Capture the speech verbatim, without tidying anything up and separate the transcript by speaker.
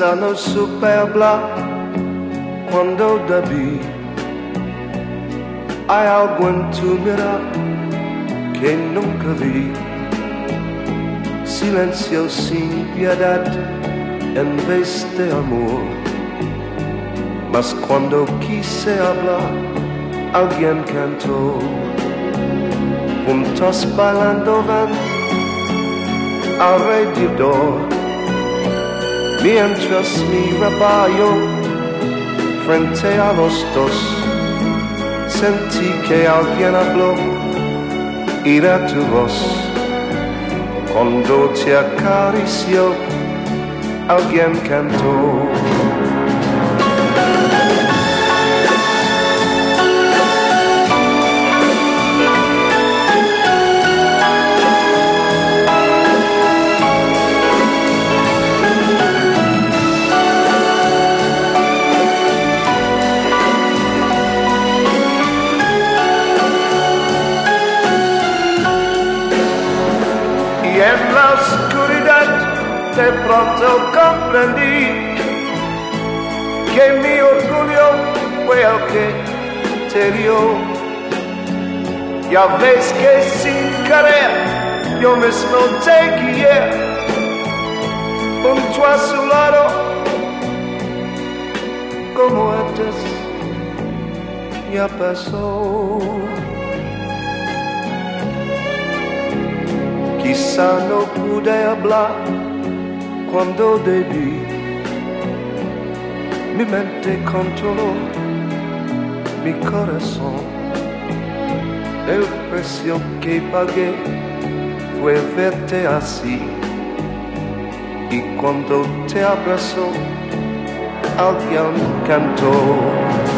Speaker 1: Quizá no supe hablar cuando debí. Hay algo en tu mirar que nunca vi. Silencio sin piedad en vez de amor. Mas cuando quise hablar, alguien cantó. Juntos bailando van alrededor, mientras miraba yo frente a los dos. Sentí que alguien habló y era tu voz. Cuando te acarició, alguien cantó. Y en la oscuridad de pronto comprendí que mi orgullo fue el que te dio. Ya ves que sin querer yo mismo te guié junto a su lado, como antes ya pasó. Quizá no pude hablar cuando debí. Mi mente controló mi corazón. El precio que pagué fue verte así. Y cuando te abrazó, alguien cantó.